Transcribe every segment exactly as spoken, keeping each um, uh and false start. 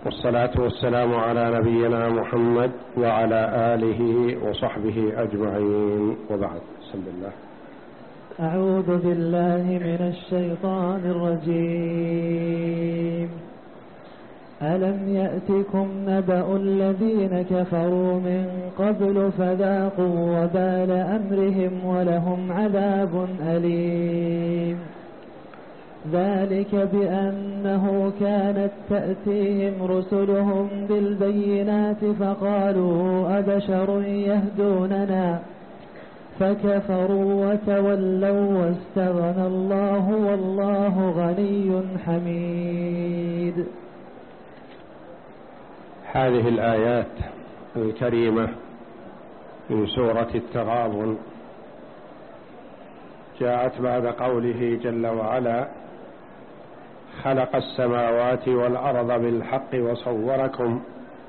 والصلاة والسلام على نبينا محمد وعلى آله وصحبه أجمعين، وبعد. بسم الله. أعوذ بالله من الشيطان الرجيم. ألم يأتكم نبأ الذين كفروا من قبل فذاقوا وبال أمرهم ولهم عذاب أليم. ذلك بأنه كانت تأتيهم رسلهم بالبينات فقالوا أبشر يهدوننا فكفروا وتولوا واستغنى الله والله غني حميد. هذه الآيات الكريمة من سورة التغابن جاءت بعد قوله جل وعلا: خلق السماوات والأرض بالحق وصوركم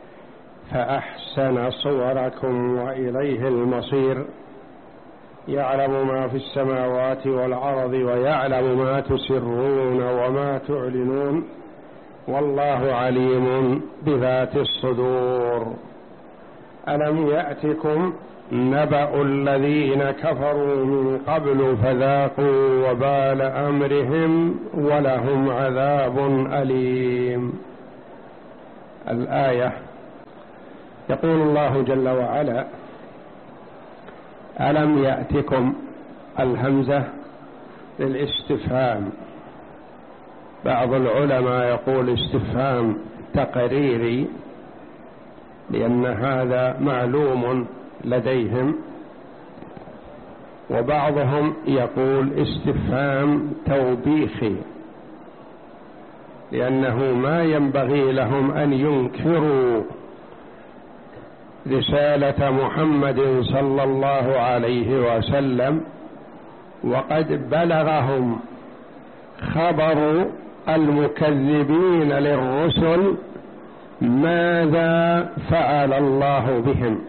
فأحسن صوركم وإليه المصير، يعلم ما في السماوات والأرض ويعلم ما تسرون وما تعلنون والله عليم بذات الصدور. ألم يأتكم نبأ الذين كفروا من قبل فذاقوا وبال أمرهم ولهم عذاب أليم. الآية يقول الله جل وعلا: ألم يأتكم، الهمزة للاستفهام. بعض العلماء يقول استفهام تقريري لأن هذا معلوم لديهم، وبعضهم يقول استفهام توبيخي لأنه ما ينبغي لهم أن ينكروا رسالة محمد صلى الله عليه وسلم وقد بلغهم خبر المكذبين للرسل ماذا فعل الله بهم.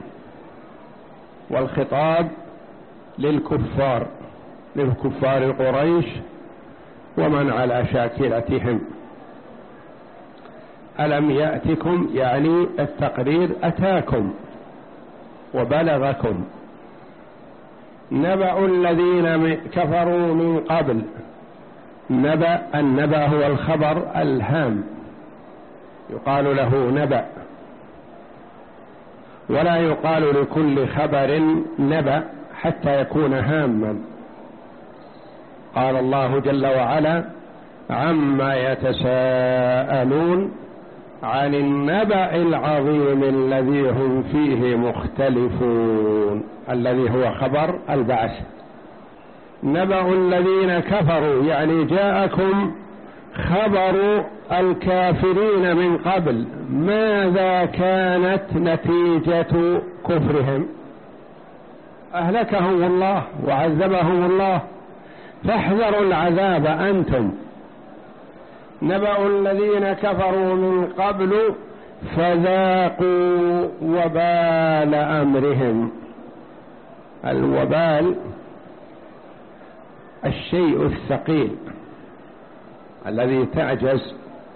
والخطاب للكفار للكفار قريش ومن على شاكلتهم. ألم يأتكم يعني التقرير أتاكم وبلغكم نبأ الذين كفروا من قبل. نبأ، النبأ هو الخبر الهام، يقال له نبأ، ولا يقال لكل خبر نبأ حتى يكون هاما. قال الله جل وعلا: عما يتساءلون عن النبأ العظيم الذي هم فيه مختلفون، الذي هو خبر البعث. نبأ الذين كفروا يعني جاءكم خبر الكافرين من قبل، ماذا كانت نتيجة كفرهم؟ أهلكهم الله وعذبهم الله، فاحذروا العذاب أنتم. نبأ الذين كفروا من قبل فذاقوا وبال أمرهم. الوبال الشيء الثقيل الذي تعجز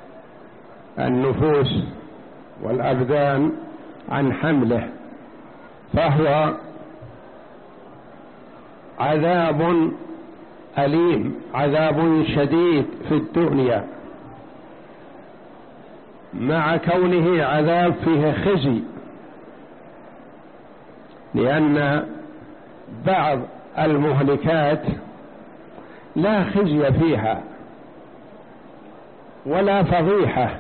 النفوس والأبدان عن حمله، فهو عذاب أليم، عذاب شديد في الدنيا، مع كونه عذاب فيه خزي، لأن بعض المهلكات لا خزي فيها ولا فضيحة،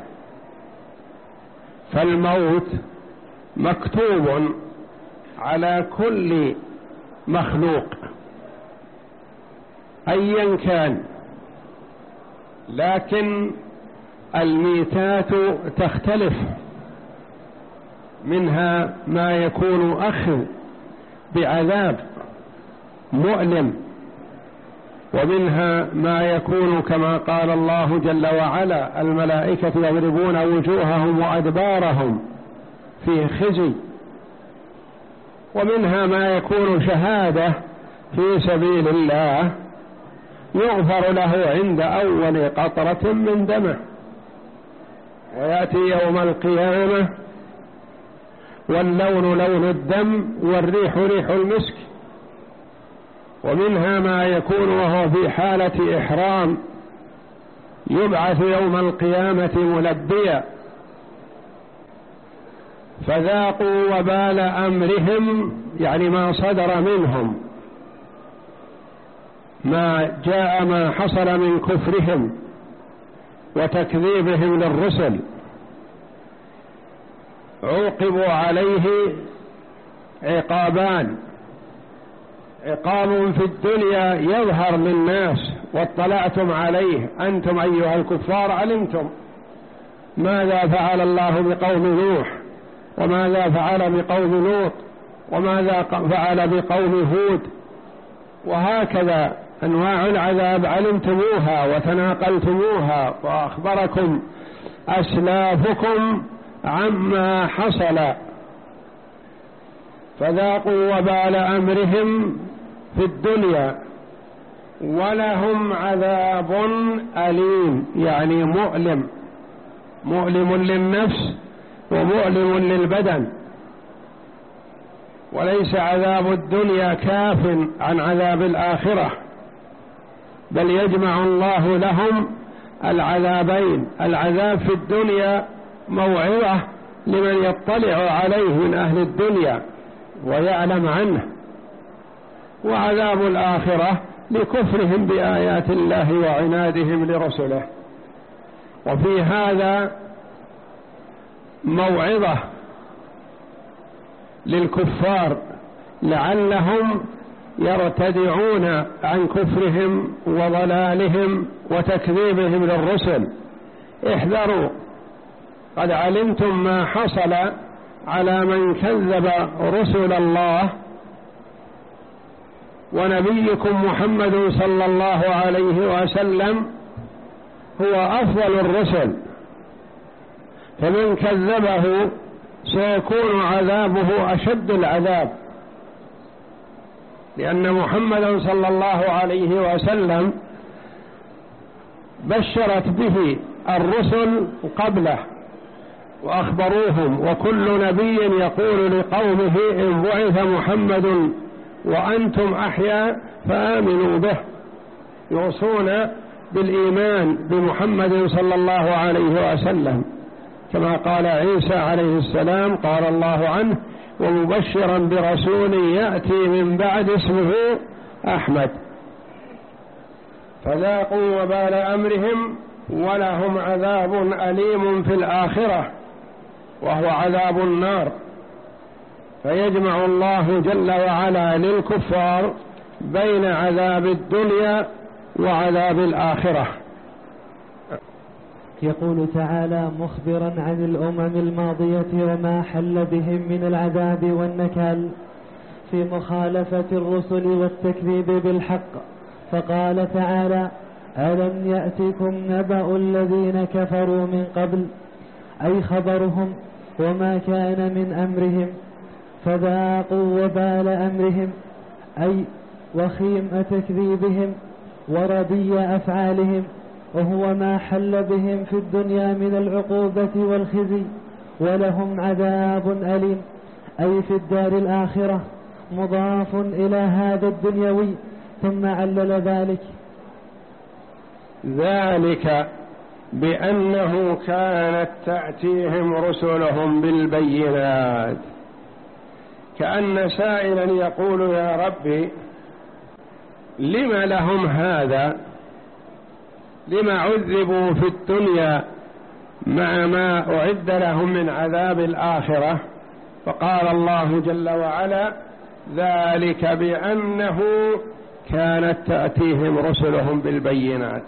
فالموت مكتوب على كل مخلوق أيا كان، لكن الميتات تختلف، منها ما يكون أخذ بعذاب مؤلم، ومنها ما يكون كما قال الله جل وعلا: الملائكة يضربون وجوههم وأدبارهم فيه خزي، ومنها ما يكون شهادة في سبيل الله يغفر له عند أول قطرة من دمه. ويأتي يوم القيامة واللون لون الدم والريح ريح المسك. ومنها ما يكون وهو في حالة إحرام يبعث يوم القيامة ملبيا، فذاقوا وبال أمرهم، يعني ما صدر منهم، ما جاء ما حصل من كفرهم وتكذيبهم للرسل، عوقبوا عليه عقابان: عقاب في الدنيا يظهر للناس واطلعتم عليه أنتم أيها الكفار، علمتم ماذا فعل الله بقوم نوح، وماذا فعل بقوم لوط، وماذا فعل بقوم هود، وهكذا أنواع العذاب علمتموها وتناقلتموها، وأخبركم أسلافكم عما حصل، فذاقوا وبال أمرهم في الدنيا ولهم عذاب أليم، يعني مؤلم، مؤلم للنفس ومؤلم للبدن. وليس عذاب الدنيا كاف عن عذاب الآخرة، بل يجمع الله لهم العذابين: العذاب في الدنيا موعظة لمن يطلع عليه من أهل الدنيا ويعلم عنه، وعذاب الآخرة لكفرهم بآيات الله وعنادهم لرسله. وفي هذا موعظة للكفار لعلهم يرتدعون عن كفرهم وضلالهم وتكذيبهم للرسل. احذروا، قد علمتم ما حصل على من كذب رسل الله، ونبيكم محمد صلى الله عليه وسلم هو أفضل الرسل، فمن كذبه سيكون عذابه أشد العذاب، لأن محمدا صلى الله عليه وسلم بشرت به الرسل قبله وأخبروهم، وكل نبي يقول لقومه: إن بعث محمد وأنتم أحياء فآمنوا به، يوصون بالإيمان بمحمد صلى الله عليه وسلم، كما قال عيسى عليه السلام: قال الله عنه: ومبشرا برسول يأتي من بعد اسمه أحمد. فذاقوا وبال أمرهم ولهم عذاب أليم في الآخرة وهو عذاب النار. فيجمع الله جل وعلا للكفار بين عذاب الدنيا وعذاب الآخرة. يقول تعالى مخبرا عن الأمم الماضية وما حل بهم من العذاب والنكال في مخالفة الرسل والتكذيب بالحق، فقال تعالى: ألم يأتكم نبأ الذين كفروا من قبل، أي خبرهم وما كان من أمرهم، فذاقوا وبال أمرهم، أي وخيم تكذيبهم وردي أفعالهم، وهو ما حل بهم في الدنيا من العقوبة والخزي، ولهم عذاب أليم، أي في الدار الآخرة، مضاف إلى هذا الدنيوي، ثم علل ذلك ذلك بأنه كانت تأتيهم رسلهم بالبينات، كأن سائلا يقول: يا ربي لم لهم هذا؟ لما عذبوا في الدنيا مع ما أعد لهم من عذاب الآخرة؟ فقال الله جل وعلا: ذلك بأنه كانت تأتيهم رسلهم بالبينات.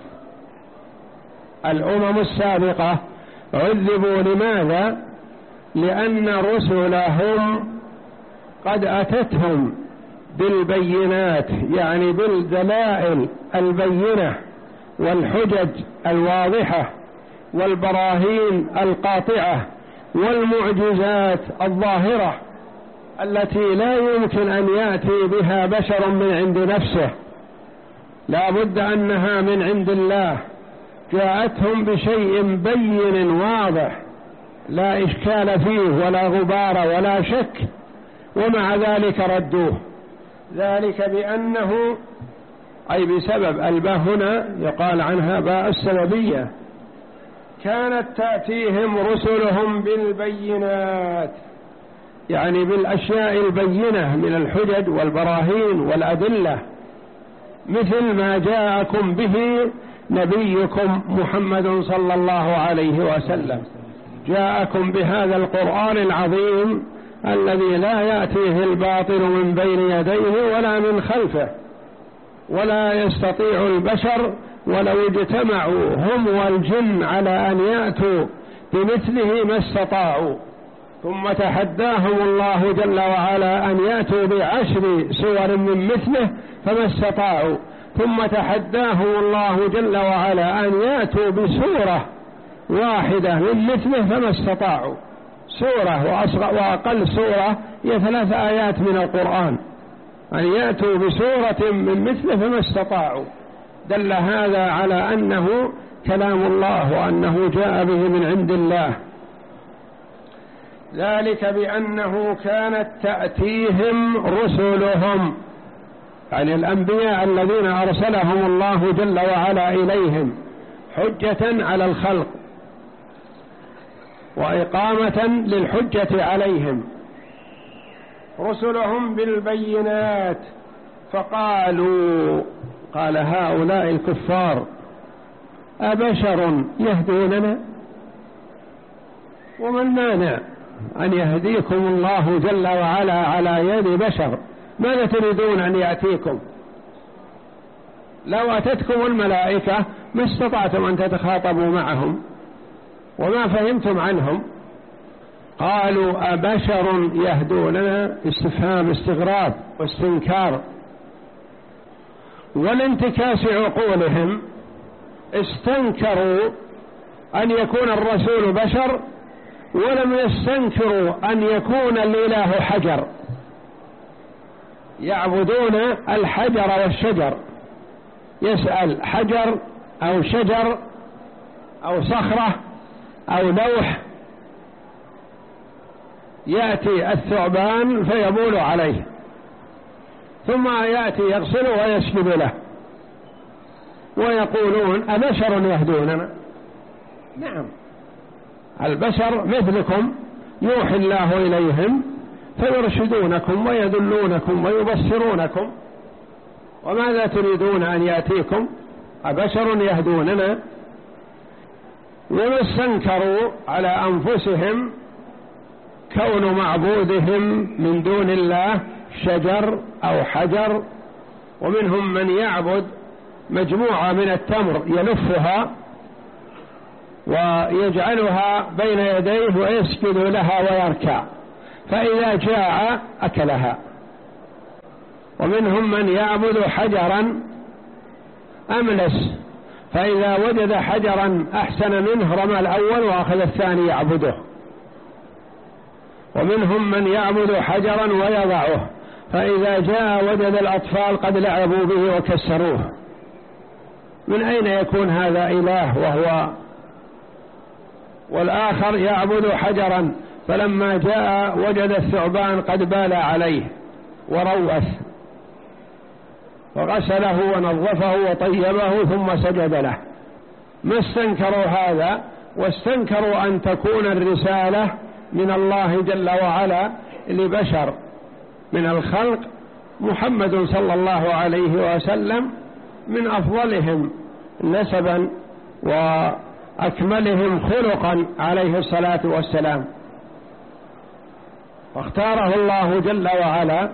الأمم السابقة عذبوا لماذا؟ لأن رسلهم قد أتتهم بالبينات، يعني بالدلائل البينة والحجج الواضحة والبراهين القاطعة والمعجزات الظاهرة التي لا يمكن أن يأتي بها بشر من عند نفسه، لا بد أنها من عند الله، جاءتهم بشيء بين واضح لا إشكال فيه ولا غبار ولا شك، ومع ذلك ردوه. ذلك بأنه أي بسبب الباء هنا يقال عنها باء السببية، كانت تأتيهم رسلهم بالبينات، يعني بالأشياء البينة من الحجج والبراهين والأدلة، مثل ما جاءكم به نبيكم محمد صلى الله عليه وسلم. جاءكم بهذا القرآن العظيم الذي لا يأتيه الباطل من بين يديه ولا من خلفه، ولا يستطيع البشر ولو اجتمعوا هم والجن على أن يأتوا بمثله ما استطاعوا. ثم تحداهم الله جل وعلا أن يأتوا بعشر سور من مثله فما استطاعوا، ثم تحداهم الله جل وعلا أن يأتوا بسورة واحدة من مثله فما استطاعوا. سورة وأقل سورة هي ثلاث آيات من القرآن، أن يأتوا بسورة من مثله فما استطاعوا. دل هذا على أنه كلام الله وأنه جاء به من عند الله. ذلك بأنه كانت تأتيهم رسلهم، يعني الأنبياء الذين أرسلهم الله جل وعلا إليهم حجة على الخلق وإقامة للحجة عليهم، رسلهم بالبينات. فقالوا، قال هؤلاء الكفار: أبشر يهدوننا؟ وما المانع أن يهديكم الله جل وعلا على يد بشر؟ ماذا تريدون أن يأتيكم؟ لو أتتكم الملائكة ما استطعتم أن تتخاطبوا معهم وما فهمتم عنهم. قالوا أبشر يهدوننا، استفهام استغراب واستنكار، والانتكاس عقولهم استنكروا أن يكون الرسول بشر، ولم يستنكروا أن يكون الإله حجر. يعبدون الحجر والشجر، يسأل حجر أو شجر أو صخرة أو لوح، يأتي الثعبان فيبول عليه، ثم يأتي يغسله ويسجد له، ويقولون أبشر يهدوننا؟ نعم، البشر مثلكم يوحي الله إليهم فيرشدونكم ويدلونكم ويبصرونكم، وماذا تريدون أن يأتيكم؟ أبشر يهدوننا؟ وما استنكروا على أنفسهم كون معبودهم من دون الله شجر أو حجر. ومنهم من يعبد مجموعة من التمر يلفها ويجعلها بين يديه ويسجد لها ويركع، فإذا جاع أكلها. ومنهم من يعبد حجرا أملس، فإذا وجد حجرا أحسن منه رمى الأول وأخذ الثاني يعبده. ومنهم من يعبد حجرا ويضعه، فإذا جاء وجد الأطفال قد لعبوا به وكسروه. من أين يكون هذا إله وهو؟ والآخر يعبد حجرا، فلما جاء وجد الثعبان قد بال عليه وروث وغسله ونظفه وطيبه ثم سجد له. ما استنكروا هذا، واستنكروا أن تكون الرسالة من الله جل وعلا لبشر من الخلق. محمد صلى الله عليه وسلم من أفضلهم نسبا وأكملهم خلقا عليه الصلاة والسلام، واختاره الله جل وعلا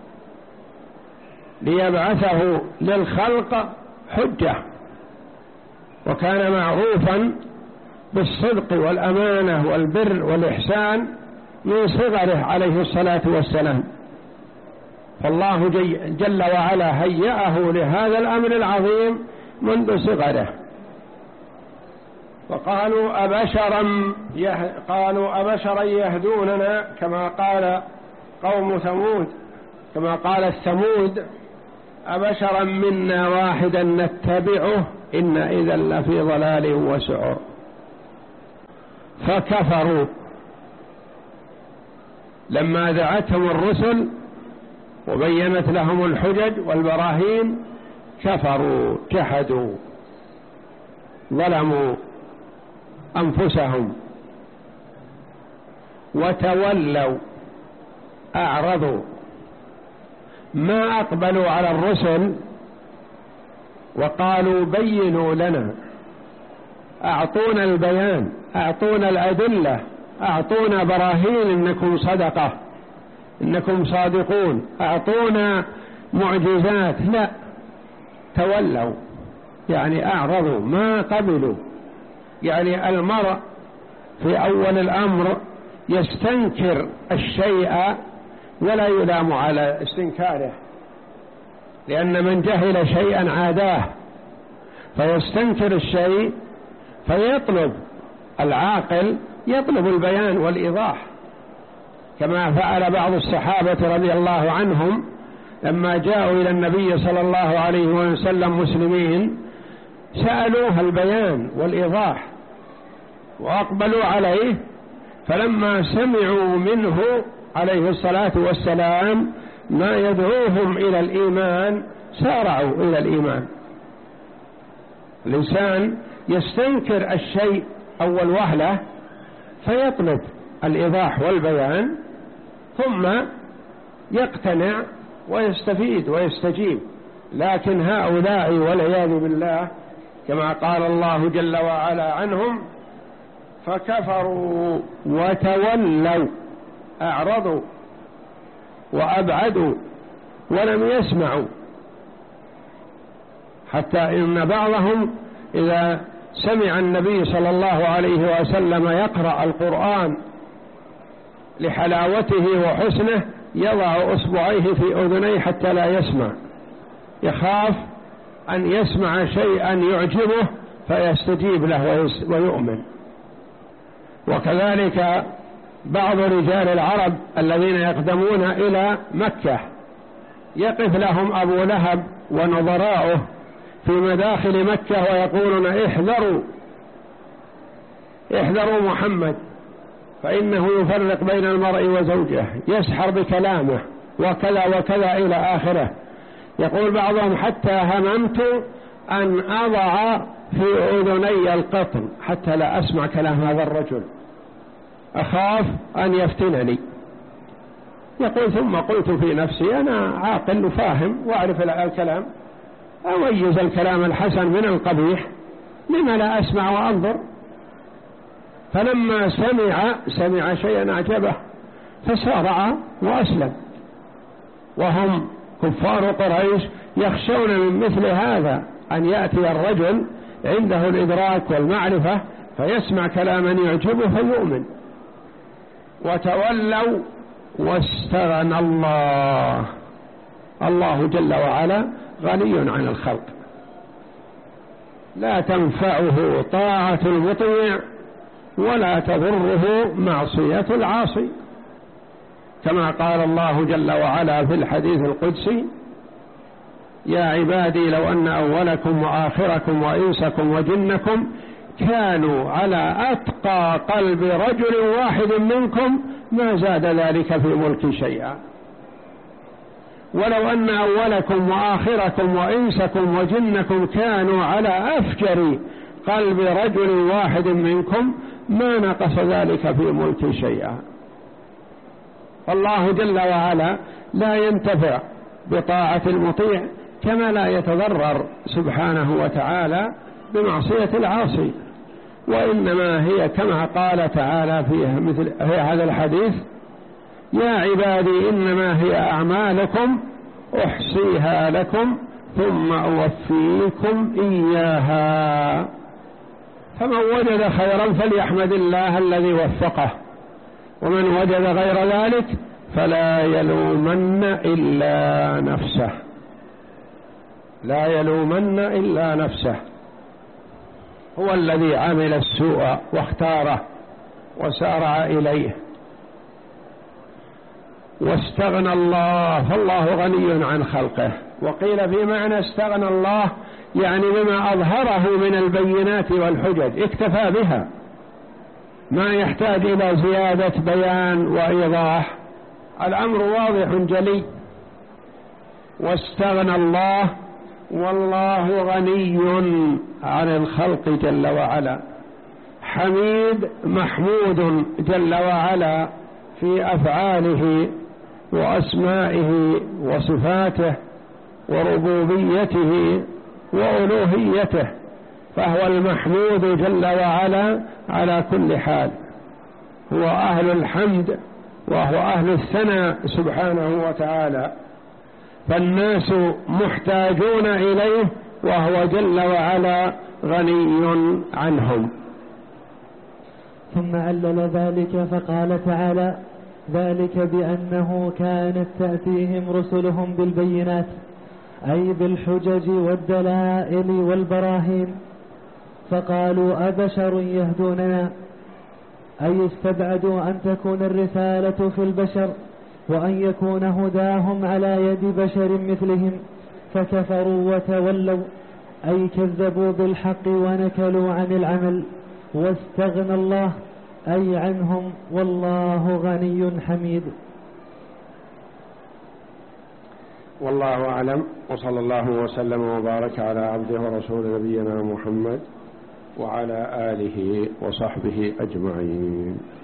ليبعثه للخلق حجة، وكان معروفا بالصدق والأمانة والبر والإحسان من صغره عليه الصلاة والسلام. فالله جل وعلا هيأه لهذا الأمر العظيم منذ صغره. وقالوا أبشرا يه... قالوا أبشرا يهدوننا، كما قال قوم ثمود، كما قال الثمود: أبشرا منا واحدا نتبعه إن إذا لفي ضلال وسعر. فكفروا لما دعتهم الرسل وبينت لهم الحجج والبراهين، كفروا جحدوا ظلموا أنفسهم وتولوا أعرضوا، ما أقبلوا على الرسل وقالوا بينوا لنا، أعطونا البيان، أعطونا الأدلة، أعطونا براهين إنكم صدقة، إنكم صادقون، أعطونا معجزات. لا، تولوا يعني أعرضوا، ما قبلوا. يعني المرء في أول الأمر يستنكر الشيء ولا يلام على استنكاره، لأن من جهل شيئا عاداه، فيستنكر الشيء فيطلب العاقل يطلب البيان والإيضاح، كما فعل بعض الصحابة رضي الله عنهم لما جاءوا إلى النبي صلى الله عليه وسلم مسلمين، سألوه البيان والإيضاح وأقبلوا عليه، فلما سمعوا منه عليه الصلاة والسلام ما يدعوهم إلى الإيمان سارعوا إلى الإيمان. الإنسان يستنكر الشيء أول وهلة فيطلب الإيضاح والبيان ثم يقتنع ويستفيد ويستجيب. لكن هؤلاء والعياذ بالله كما قال الله جل وعلا عنهم: فكفروا وتولوا، أعرضوا وأبعدوا ولم يسمعوا، حتى إن بعضهم إذا سمع النبي صلى الله عليه وسلم يقرأ القرآن لحلاوته وحسنه يضع أصبعيه في أذنيه حتى لا يسمع، يخاف أن يسمع شيئا يعجبه فيستجيب له ويؤمن. وكذلك بعض رجال العرب الذين يقدمون إلى مكة يقف لهم أبو لهب ونظراؤه في مداخل مكة ويقولون: احذروا احذروا محمد فإنه يفرق بين المرء وزوجه، يسحر بكلامه وكذا وكذا إلى آخره. يقول بعضهم: حتى هممت أن أضع في أذني القطن حتى لا أسمع كلام هذا الرجل، أخاف أن يفتنني. يقول: ثم قلت في نفسي أنا عاقل وفاهم وأعرف الكلام، أميز الكلام الحسن من القبيح، لما لا أسمع وأنظر؟ فلما سمع سمع شيئا أعجبه فسارع وأسلم. وهم كفار قريش يخشون من مثل هذا أن يأتي الرجل عنده الإدراك والمعرفة فيسمع كلاما يعجبه فيؤمن. وتولوا واستغنى الله، الله جل وعلا غني عن الخلق، لا تنفعه طاعة المطيع ولا تضره معصية العاصي، كما قال الله جل وعلا في الحديث القدسي: يا عبادي لو أن أولكم وآخركم وإنسكم وجنكم كانوا على أتقى قلب رجل واحد منكم ما زاد ذلك في ملكي شيئا. ولو أن أولكم وآخركم وإنسكم وجنكم كانوا على أفجر قلب رجل واحد منكم ما نقص ذلك في ملكي شيئا. الله جل وعلا لا ينتفع بطاعة المطيع كما لا يتضرر سبحانه وتعالى بمعصية العاصي. وإنما هي كما قال تعالى فيها مثل في هذا الحديث: يا عبادي إنما هي أعمالكم أحصيها لكم ثم أوفيكم إياها، فمن وجد خيرا فليحمد الله الذي وفقه، ومن وجد غير ذلك فلا يلومن إلا نفسه، لا يلومن إلا نفسه. هو الذي عمل السوء واختاره وسارع إليه. واستغنى الله، فالله غني عن خلقه. وقيل في معنى استغنى الله يعني بما أظهره من البينات والحجج اكتفى بها، ما يحتاج إلى زيادة بيان وإيضاح، الأمر واضح جلي. واستغنى الله والله غني عن الخلق جل وعلا، حميد محمود جل وعلا في أفعاله وأسمائه وصفاته وربوبيته وألوهيته، فهو المحمود جل وعلا على كل حال، هو أهل الحمد وهو أهل الثناء سبحانه وتعالى، فالناس محتاجون إليه وهو جل وعلا غني عنهم. ثم علل ذلك فقال تعالى: ذلك بأنه كانت تأتيهم رسلهم بالبينات، أي بالحجج والدلائل والبراهين، فقالوا أبشر يهدوننا، أي استبعدوا أن تكون الرسالة في البشر وأن يكون هداهم على يد بشر مثلهم، فكفروا وتولوا، أي كذبوا بالحق ونكلوا عن العمل، واستغنى الله أي عنهم، والله غني حميد. والله أعلم، وصلى الله وسلم وبارك على عبده ورسول نبينا محمد وعلى آله وصحبه أجمعين.